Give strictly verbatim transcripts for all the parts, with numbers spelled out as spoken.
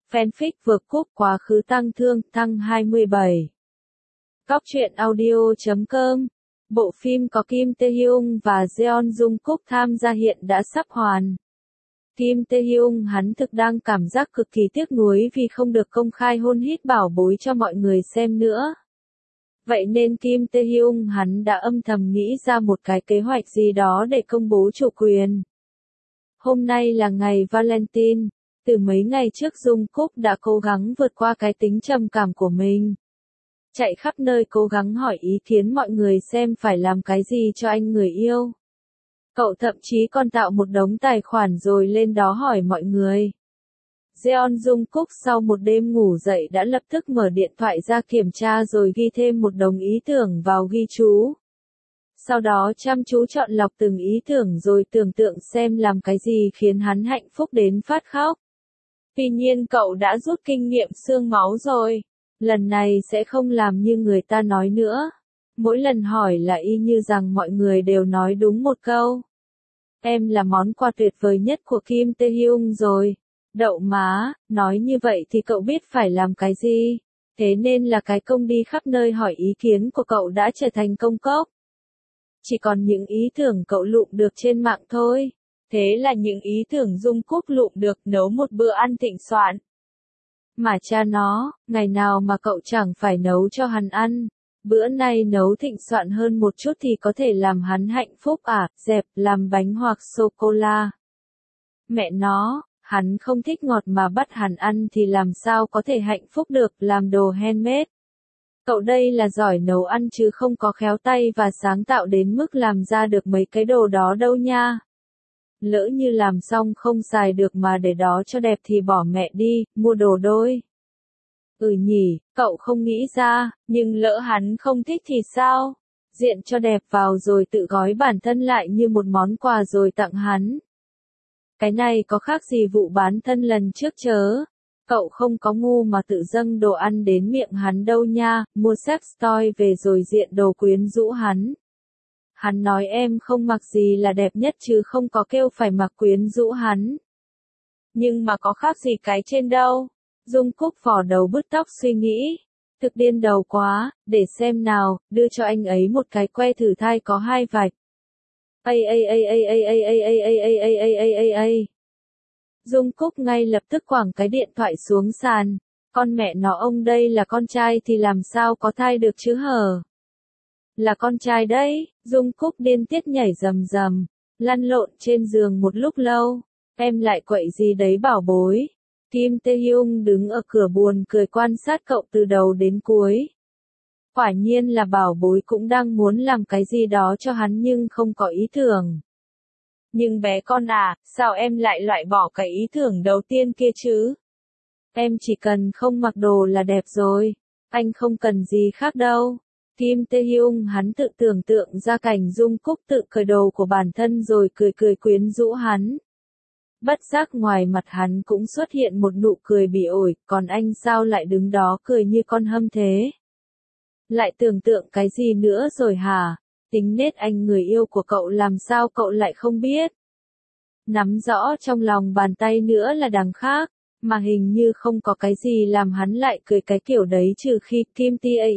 Fanfic vượt cúp quá khứ tang thương, tăng hai mươi bảy. Cóc truyện audio chấm com. Bộ phim có Kim Tae Hyung và Jeon Jungkook tham gia hiện đã sắp hoàn. Kim Tae Hyung hắn thực đang cảm giác cực kỳ tiếc nuối vì không được công khai hôn hít bảo bối cho mọi người xem nữa. Vậy nên Kim Tae Hyung hắn đã âm thầm nghĩ ra một cái kế hoạch gì đó để công bố chủ quyền. Hôm nay là ngày Valentine. Từ mấy ngày trước Jungkook đã cố gắng vượt qua cái tính trầm cảm của mình. Chạy khắp nơi cố gắng hỏi ý kiến mọi người xem phải làm cái gì cho anh người yêu. Cậu thậm chí còn tạo một đống tài khoản rồi lên đó hỏi mọi người. Jeon Jungkook sau một đêm ngủ dậy đã lập tức mở điện thoại ra kiểm tra rồi ghi thêm một đống ý tưởng vào ghi chú. Sau đó chăm chú chọn lọc từng ý tưởng rồi tưởng tượng xem làm cái gì khiến hắn hạnh phúc đến phát khóc. Tuy nhiên cậu đã rút kinh nghiệm xương máu rồi. Lần này sẽ không làm như người ta nói nữa. Mỗi lần hỏi là y như rằng mọi người đều nói đúng một câu. Em là món quà tuyệt vời nhất của Kim Tae Hyung rồi. Đậu má, nói như vậy thì cậu biết phải làm cái gì. Thế nên là cái công đi khắp nơi hỏi ý kiến của cậu đã trở thành công cốc. Chỉ còn những ý tưởng cậu lụm được trên mạng thôi. Thế là những ý tưởng Jungkook lụm được nấu một bữa ăn thịnh soạn. Mà cha nó, ngày nào mà cậu chẳng phải nấu cho hắn ăn. Bữa nay nấu thịnh soạn hơn một chút thì có thể làm hắn hạnh phúc à, dẹp, làm bánh hoặc sô-cô-la. Mẹ nó, hắn không thích ngọt mà bắt hắn ăn thì làm sao có thể hạnh phúc được, làm đồ handmade. Cậu đây là giỏi nấu ăn chứ không có khéo tay và sáng tạo đến mức làm ra được mấy cái đồ đó đâu nha. Lỡ như làm xong không xài được mà để đó cho đẹp thì bỏ mẹ đi, mua đồ đôi. Ừ nhỉ, cậu không nghĩ ra, nhưng lỡ hắn không thích thì sao? Diện cho đẹp vào rồi tự gói bản thân lại như một món quà rồi tặng hắn. Cái này có khác gì vụ bán thân lần trước chớ? Cậu không có ngu mà tự dâng đồ ăn đến miệng hắn đâu nha, mua sex toy về rồi diện đồ quyến rũ hắn. Hắn nói em không mặc gì là đẹp nhất chứ không có kêu phải mặc quyến rũ hắn. Nhưng mà có khác gì cái trên đâu. Jungkook vò đầu bứt tóc suy nghĩ. Thực điên đầu quá, để xem nào, đưa cho anh ấy một cái que thử thai có hai vạch. Ây ây ây ây ây ây ây ây ây ây ây ây ây ây ây. Jungkook ngay lập tức quẳng cái điện thoại xuống sàn. Con mẹ nó ông đây là con trai thì làm sao có thai được chứ hờ. Là con trai đấy, Jungkook điên tiết nhảy rầm rầm, lăn lộn trên giường một lúc lâu. Em lại quậy gì đấy bảo bối. Kim Tae Hyung đứng ở cửa buồn cười quan sát cậu từ đầu đến cuối. Quả nhiên là bảo bối cũng đang muốn làm cái gì đó cho hắn nhưng không có ý tưởng. Nhưng bé con à, sao em lại loại bỏ cái ý tưởng đầu tiên kia chứ? Em chỉ cần không mặc đồ là đẹp rồi. Anh không cần gì khác đâu. Kim Tae Hyung hắn tự tưởng tượng ra cảnh Jungkook tự cởi đồ của bản thân rồi cười cười quyến rũ hắn. Bất giác ngoài mặt hắn cũng xuất hiện một nụ cười bỉ ổi, còn anh sao lại đứng đó cười như con hâm thế? Lại tưởng tượng cái gì nữa rồi hả? Tính nết anh người yêu của cậu làm sao cậu lại không biết? Nắm rõ trong lòng bàn tay nữa là đằng khác, mà hình như không có cái gì làm hắn lại cười cái kiểu đấy trừ khi Kim Tae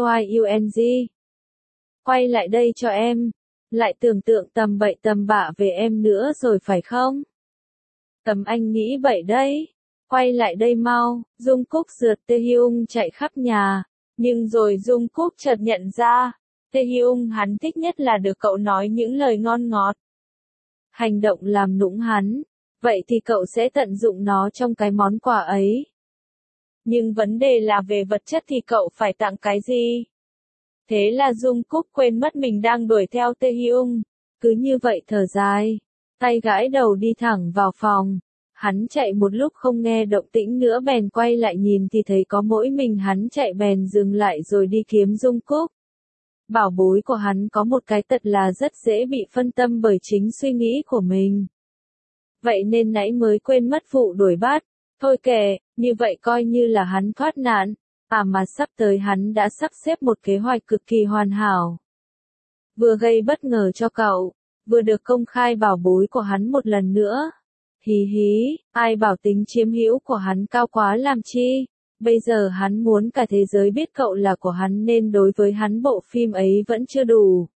Hyung. Quay lại đây cho em. Lại tưởng tượng tầm bậy tầm bạ về em nữa rồi phải không? Tầm anh nghĩ bậy đấy. Quay lại đây mau. Jungkook rượt Tae Hyung chạy khắp nhà. Nhưng rồi Jungkook chợt nhận ra. Tae Hyung hắn thích nhất là được cậu nói những lời ngon ngọt. Hành động làm nũng hắn. Vậy thì cậu sẽ tận dụng nó trong cái món quà ấy. Nhưng vấn đề là về vật chất thì cậu phải tặng cái gì? Thế là Jungkook quên mất mình đang đuổi theo Tae Hyung. Cứ như vậy thở dài. Tay gãi đầu đi thẳng vào phòng. Hắn chạy một lúc không nghe động tĩnh nữa bèn quay lại nhìn thì thấy có mỗi mình hắn chạy bèn dừng lại rồi đi kiếm Jungkook. Bảo bối của hắn có một cái tật là rất dễ bị phân tâm bởi chính suy nghĩ của mình. Vậy nên nãy mới quên mất vụ đuổi bắt. Thôi kệ, như vậy coi như là hắn thoát nạn. À mà sắp tới hắn đã sắp xếp một kế hoạch cực kỳ hoàn hảo. Vừa gây bất ngờ cho cậu, vừa được công khai bảo bối của hắn một lần nữa. Hí hí, ai bảo tính chiếm hữu của hắn cao quá làm chi? Bây giờ hắn muốn cả thế giới biết cậu là của hắn nên đối với hắn bộ phim ấy vẫn chưa đủ.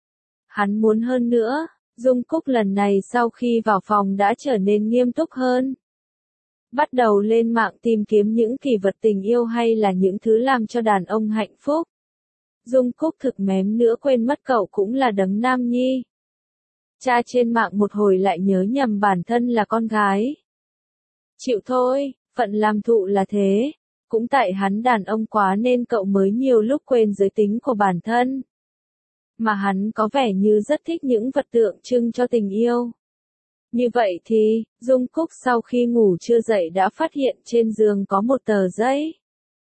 Hắn muốn hơn nữa. Dung Cúc lần này sau khi vào phòng đã trở nên nghiêm túc hơn. Bắt đầu lên mạng tìm kiếm những kỷ vật tình yêu hay là những thứ làm cho đàn ông hạnh phúc. Dung Cúc thực mém nữa quên mất cậu cũng là đấng nam nhi. Tra trên mạng một hồi lại nhớ nhầm bản thân là con gái. Chịu thôi, phận làm thụ là thế. Cũng tại hắn đàn ông quá nên cậu mới nhiều lúc quên giới tính của bản thân. Mà hắn có vẻ như rất thích những vật tượng trưng cho tình yêu. Như vậy thì, Dung Cúc sau khi ngủ chưa dậy đã phát hiện trên giường có một tờ giấy.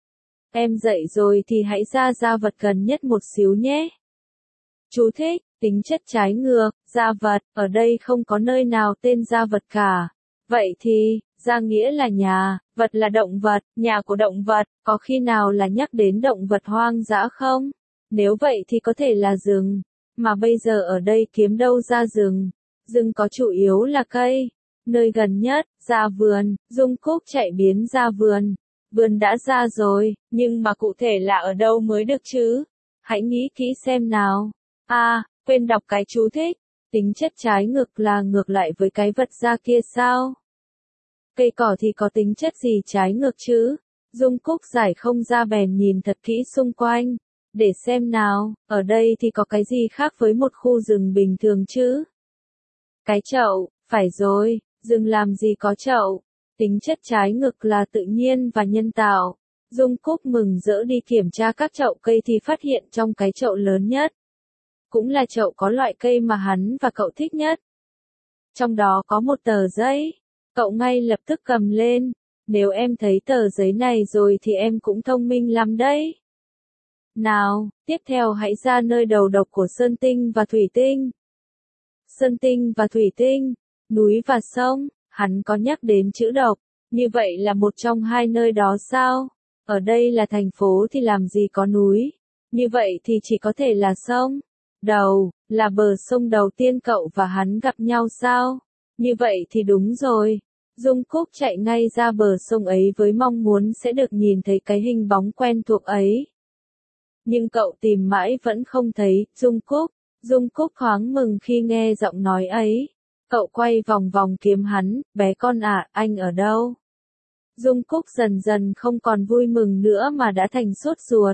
Em dậy rồi thì hãy ra gia vật gần nhất một xíu nhé. Chú thích, tính chất trái ngược, gia vật, ở đây không có nơi nào tên gia vật cả. Vậy thì, gia nghĩa là nhà, vật là động vật, nhà của động vật, có khi nào là nhắc đến động vật hoang dã không? Nếu vậy thì có thể là rừng, mà bây giờ ở đây kiếm đâu ra rừng, rừng có chủ yếu là cây, nơi gần nhất, ra vườn, Dung Cúc chạy biến ra vườn, vườn đã ra rồi, nhưng mà cụ thể là ở đâu mới được chứ? Hãy nghĩ kỹ xem nào. À, quên đọc cái chú thích, tính chất trái ngược là ngược lại với cái vật ra kia sao? Cây cỏ thì có tính chất gì trái ngược chứ? Dung Cúc giải không ra bèn nhìn thật kỹ xung quanh. Để xem nào, ở đây thì có cái gì khác với một khu rừng bình thường chứ? Cái chậu, phải rồi, rừng làm gì có chậu? Tính chất trái ngược là tự nhiên và nhân tạo. Dung Cúc mừng rỡ đi kiểm tra các chậu cây thì phát hiện trong cái chậu lớn nhất. Cũng là chậu có loại cây mà hắn và cậu thích nhất. Trong đó có một tờ giấy. Cậu ngay lập tức cầm lên. Nếu em thấy tờ giấy này rồi thì em cũng thông minh lắm đấy. Nào, tiếp theo hãy ra nơi đầu độc của Sơn Tinh và Thủy Tinh. Sơn Tinh và Thủy Tinh, núi và sông, hắn có nhắc đến chữ độc, như vậy là một trong hai nơi đó sao? Ở đây là thành phố thì làm gì có núi, như vậy thì chỉ có thể là sông. Đầu, là bờ sông đầu tiên cậu và hắn gặp nhau sao? Như vậy thì đúng rồi. Dung Cúc chạy ngay ra bờ sông ấy với mong muốn sẽ được nhìn thấy cái hình bóng quen thuộc ấy. Nhưng cậu tìm mãi vẫn không thấy, Dung Cúc. Dung Cúc thoáng mừng khi nghe giọng nói ấy. Cậu quay vòng vòng kiếm hắn, bé con à, anh ở đâu? Dung Cúc dần dần không còn vui mừng nữa mà đã thành sốt ruột.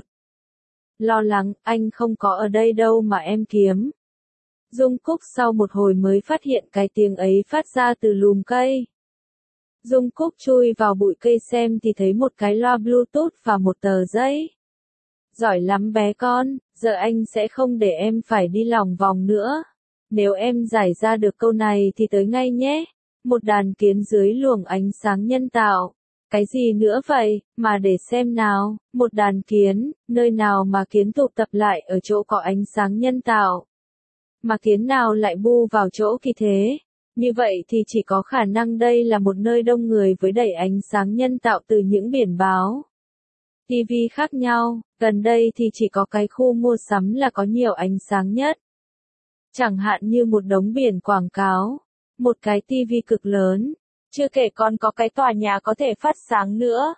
Lo lắng, anh không có ở đây đâu mà em kiếm. Dung Cúc sau một hồi mới phát hiện cái tiếng ấy phát ra từ lùm cây. Dung Cúc chui vào bụi cây xem thì thấy một cái loa Bluetooth và một tờ giấy. Giỏi lắm bé con, giờ anh sẽ không để em phải đi lòng vòng nữa. Nếu em giải ra được câu này thì tới ngay nhé. Một đàn kiến dưới luồng ánh sáng nhân tạo. Cái gì nữa vậy, mà để xem nào, một đàn kiến, nơi nào mà kiến tụ tập lại ở chỗ có ánh sáng nhân tạo. Mà kiến nào lại bu vào chỗ kỳ thế? Như vậy thì chỉ có khả năng đây là một nơi đông người với đầy ánh sáng nhân tạo từ những biển báo. ti vi khác nhau, gần đây thì chỉ có cái khu mua sắm là có nhiều ánh sáng nhất. Chẳng hạn như một đống biển quảng cáo, một cái ti vi cực lớn, chưa kể còn có cái tòa nhà có thể phát sáng nữa.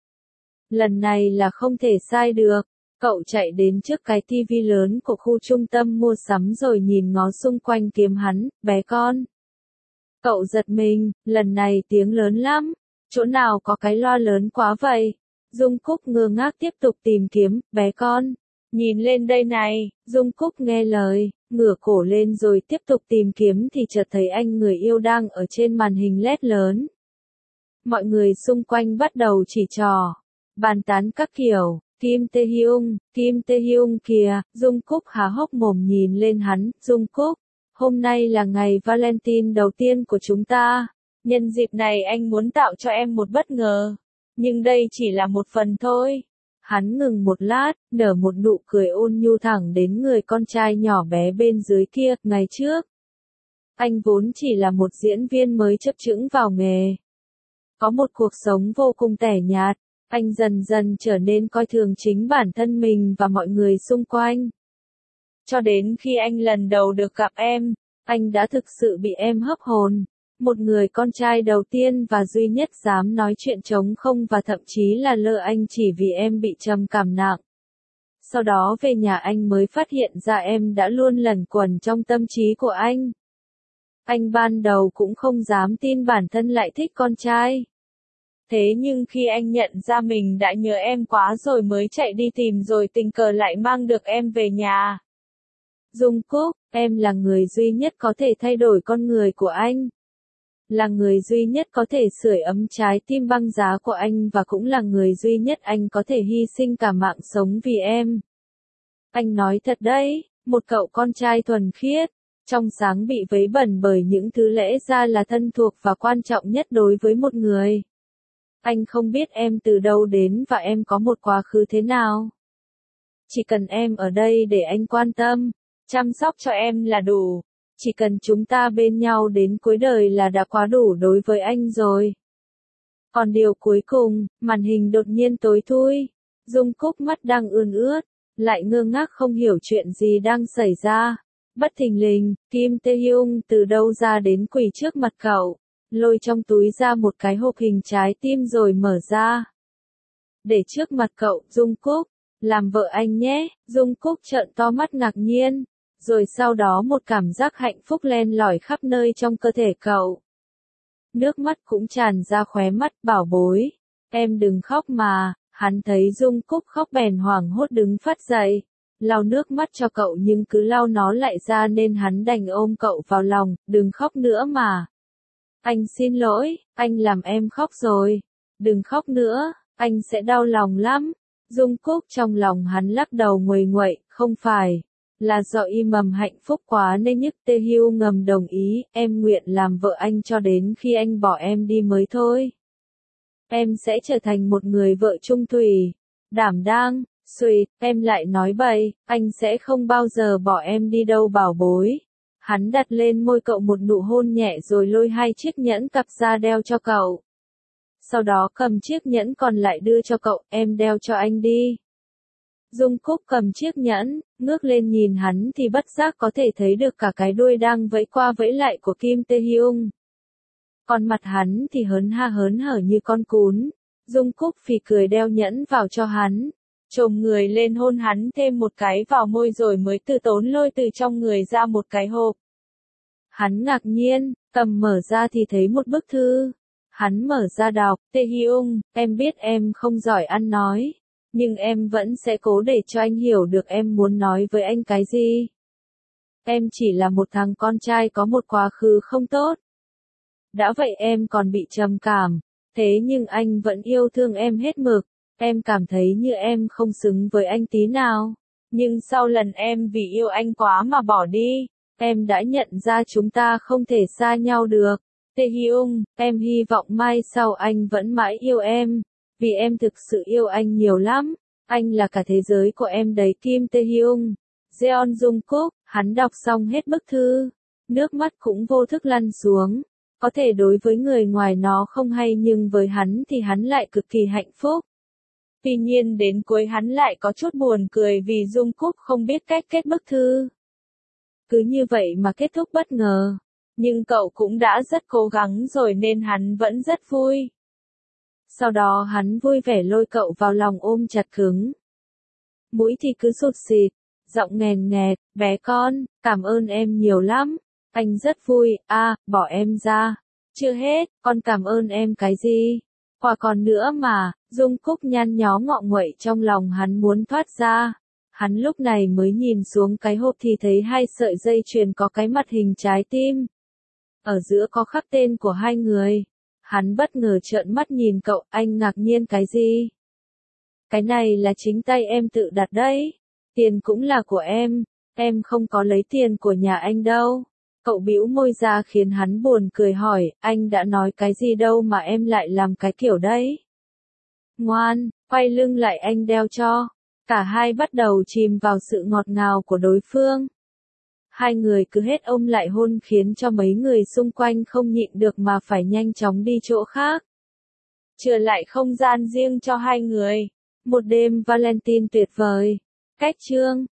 Lần này là không thể sai được, cậu chạy đến trước cái ti vi lớn của khu trung tâm mua sắm rồi nhìn ngó xung quanh kiếm hắn, bé con. Cậu giật mình, lần này tiếng lớn lắm, chỗ nào có cái loa lớn quá vậy? Dung Cúc ngơ ngác tiếp tục tìm kiếm, bé con. Nhìn lên đây này, Dung Cúc nghe lời, ngửa cổ lên rồi tiếp tục tìm kiếm thì chợt thấy anh người yêu đang ở trên màn hình led lớn. Mọi người xung quanh bắt đầu chỉ trò, bàn tán các kiểu, Kim Tae Hyung, Kim Tae Hyung kìa, Dung Cúc há hốc mồm nhìn lên hắn, Dung Cúc, hôm nay là ngày Valentine đầu tiên của chúng ta, nhân dịp này anh muốn tạo cho em một bất ngờ, nhưng đây chỉ là một phần thôi. Hắn ngừng một lát, nở một nụ cười ôn nhu thẳng đến người con trai nhỏ bé bên dưới kia, ngày trước. Anh vốn chỉ là một diễn viên mới chấp chững vào nghề. Có một cuộc sống vô cùng tẻ nhạt, anh dần dần trở nên coi thường chính bản thân mình và mọi người xung quanh. Cho đến khi anh lần đầu được gặp em, anh đã thực sự bị em hấp hồn. một người con trai đầu tiên và duy nhất dám nói chuyện trống không và thậm chí là lơ anh chỉ vì em bị trầm cảm nặng. Sau đó về nhà anh mới phát hiện ra em đã luôn lẩn quẩn trong tâm trí của anh. Anh ban đầu cũng không dám tin bản thân lại thích con trai. Thế nhưng khi anh nhận ra mình đã nhớ em quá rồi mới chạy đi tìm rồi tình cờ lại mang được em về nhà. Jungkook, em là người duy nhất có thể thay đổi con người của anh. Là người duy nhất có thể sưởi ấm trái tim băng giá của anh và cũng là người duy nhất anh có thể hy sinh cả mạng sống vì em. Anh nói thật đấy, một cậu con trai thuần khiết, trong sáng bị vấy bẩn bởi những thứ lẽ ra là thân thuộc và quan trọng nhất đối với một người. Anh không biết em từ đâu đến và em có một quá khứ thế nào. Chỉ cần em ở đây để anh quan tâm, chăm sóc cho em là đủ. Chỉ cần chúng ta bên nhau đến cuối đời là đã quá đủ đối với anh rồi. Còn điều cuối cùng, màn hình đột nhiên tối thui. Jungkook mắt đang ươn ướt, lại ngơ ngác không hiểu chuyện gì đang xảy ra. Bất thình lình, Kim Tae-hyung từ đâu ra đến quỳ trước mặt cậu, lôi trong túi ra một cái hộp hình trái tim rồi mở ra. Để trước mặt cậu, Jungkook, làm vợ anh nhé. Jungkook trợn to mắt ngạc nhiên. Rồi sau đó một cảm giác hạnh phúc len lỏi khắp nơi trong cơ thể cậu. Nước mắt cũng tràn ra khóe mắt, bảo bối. Em đừng khóc mà. Hắn thấy Jungkook khóc bèn hoảng hốt đứng phát dậy. Lau nước mắt cho cậu nhưng cứ lau nó lại ra nên hắn đành ôm cậu vào lòng, đừng khóc nữa mà. Anh xin lỗi, anh làm em khóc rồi. Đừng khóc nữa, anh sẽ đau lòng lắm. Jungkook trong lòng hắn lắc đầu nguầy nguậy, không phải. Là do im mầm hạnh phúc quá nên Nhức Tae-hyung ngầm đồng ý, em nguyện làm vợ anh cho đến khi anh bỏ em đi mới thôi. Em sẽ trở thành một người vợ trung thủy, đảm đang, sweet, em lại nói bậy, anh sẽ không bao giờ bỏ em đi đâu bảo bối. Hắn đặt lên môi cậu một nụ hôn nhẹ rồi lôi hai chiếc nhẫn cặp ra đeo cho cậu. Sau đó cầm chiếc nhẫn còn lại đưa cho cậu, em đeo cho anh đi. Jungkook cầm chiếc nhẫn, ngước lên nhìn hắn thì bất giác có thể thấy được cả cái đuôi đang vẫy qua vẫy lại của Kim Tae-hyung. Còn mặt hắn thì hớn ha hớn hở như con cún. Jungkook phì cười đeo nhẫn vào cho hắn, chồm người lên hôn hắn thêm một cái vào môi rồi mới từ tốn lôi từ trong người ra một cái hộp. Hắn ngạc nhiên, cầm mở ra thì thấy một bức thư. Hắn mở ra đọc, Tae-hyung, em biết em không giỏi ăn nói. Nhưng em vẫn sẽ cố để cho anh hiểu được em muốn nói với anh cái gì. Em chỉ là một thằng con trai có một quá khứ không tốt. Đã vậy em còn bị trầm cảm. Thế nhưng anh vẫn yêu thương em hết mực. Em cảm thấy như em không xứng với anh tí nào. Nhưng sau lần em vì yêu anh quá mà bỏ đi, em đã nhận ra chúng ta không thể xa nhau được. Tae-hyung, em hy vọng mai sau anh vẫn mãi yêu em. Vì em thực sự yêu anh nhiều lắm. Anh là cả thế giới của em đấy. Kim Tae-hyung. Jeon Jungkook, hắn đọc xong hết bức thư. Nước mắt cũng vô thức lăn xuống. Có thể đối với người ngoài nó không hay nhưng với hắn thì hắn lại cực kỳ hạnh phúc. Tuy nhiên đến cuối hắn lại có chút buồn cười vì Jungkook không biết cách kết bức thư. Cứ như vậy mà kết thúc bất ngờ. Nhưng cậu cũng đã rất cố gắng rồi nên hắn vẫn rất vui. Sau đó hắn vui vẻ lôi cậu vào lòng ôm chặt cứng. Mũi thì cứ sụt xịt, giọng nghèn nghẹt, bé con, cảm ơn em nhiều lắm. Anh rất vui, a, à, bỏ em ra. Chưa hết, con cảm ơn em cái gì? Qua còn nữa mà, Jungkook nhăn nhó ngọ nguậy trong lòng hắn muốn thoát ra. Hắn lúc này mới nhìn xuống cái hộp thì thấy hai sợi dây chuyền có cái mặt hình trái tim. Ở giữa có khắc tên của hai người. Hắn bất ngờ trợn mắt nhìn cậu, anh ngạc nhiên cái gì? Cái này là chính tay em tự đặt đấy. Tiền cũng là của em, em không có lấy tiền của nhà anh đâu. Cậu bĩu môi ra khiến hắn buồn cười hỏi, anh đã nói cái gì đâu mà em lại làm cái kiểu đấy. Ngoan, quay lưng lại anh đeo cho. Cả hai bắt đầu chìm vào sự ngọt ngào của đối phương. Hai người cứ hết ôm lại hôn khiến cho mấy người xung quanh không nhịn được mà phải nhanh chóng đi chỗ khác. Trở lại không gian riêng cho hai người. Một đêm Valentine tuyệt vời. Cách chương